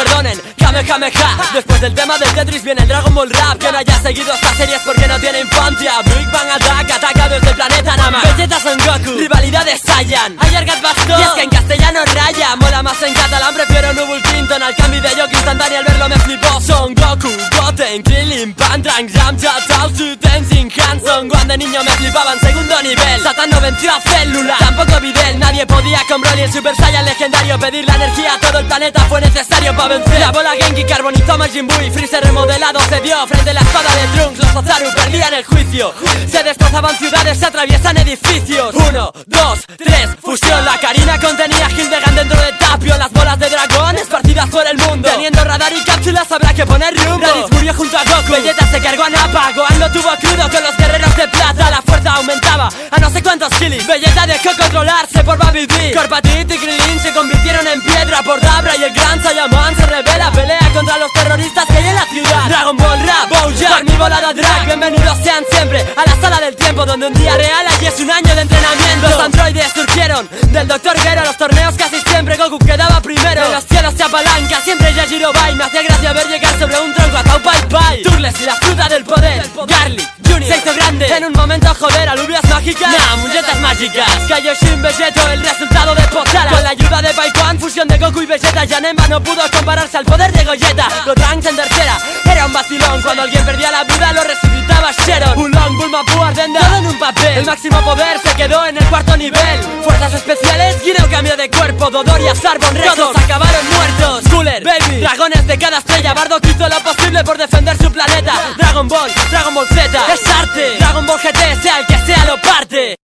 perdonen, Kamehameha. Después del tema del Tetris viene el Dragon Ball Rap. Que no haya seguido esta serie es porque no tiene infancia. Big Bang Attack ataca desde el planeta Nama. Vegeta Son Goku, rivalidad de Saiyan. Ayargat Bastón, y es que en castellano raya. Mola más en catalán, prefiero Nubul Clinton. Al cambio de Yoki instantáneo, al verlo me flipó. Son Goku, Goten, Krillin, Pantrang, Yamcha, Chaozu, Tenzin, Hanson. Cuando de niño me flipaban segundo nivel. Satan no venció a Célula, tampoco Videl. Nadie podía con Broly, el Super Saiyan legendario. Pedir la energía a todo el planeta fue necesario para vencer. La bola Genki carbonizó Majin Buu y Freezer remodelado se dio frente a la espada de Trunks. Los Ozaru perdían el juicio. Se destrozaban ciudades, se atraviesan edificios. 1, 2, 3, fusión. La Karina contenía Hildegard dentro de Tapio. Las bolas de dragón esparcidas por el mundo. Teniendo radar y cápsulas habrá que poner rumbo. Raditz murió junto a Goku. Vegeta se cargó a Nappa. Gohan lo tuvo crudo con los guerreros de plata. La fuerza aumentaba a no sé cuántos kilis. Vegeta dejó controlarse por Baby B. Corpatit y Krillin se convirtieron en piedra por Dabra. Y el gran Saiyaman se revela. Pelea contra los terroristas que hay en la ciudad. Dragon Ball Rap, Bojack, por mi volada drag. Bienvenidos sean siempre a la sala del tiempo, donde un día real allí es un año de entrenamiento. Los androides surgieron del Dr. Gero. Los torneos casi siempre Goku quedaba primero. En los cielos se apalanca siempre Yajiro Bai. Me hacía gracia ver llegar sobre un tronco a Tao Pai Pai. Turles y la fruta del poder. Garlic Junior se hizo grande en un momento, joder, alubias mágicas. Nah, muñecas mágicas. Kaioshin Vegeto, el resultado de Potara. Con la ayuda de Baikuan, fusión de Goku y Vegeta. Janemba no pudo compararse al poder de Gogeta. Gotrunks en tercera, era un vacilón. Cuando alguien perdía la vida lo resucitaba Sharon. Ulong, Bulma, Buu, Ardenda, todo en un papel. El máximo poder se quedó en el cuarto nivel. Fuerzas especiales, Guineo cambió de cuerpo. Dodoria, Sarbon, Rex, todos acabaron muertos. Cooler, Baby, dragones de cada estrella. Bardock hizo lo posible por defender su planeta. Dragon Ball Z, es arte. Dragon Ball GT, sea el que sea lo parte.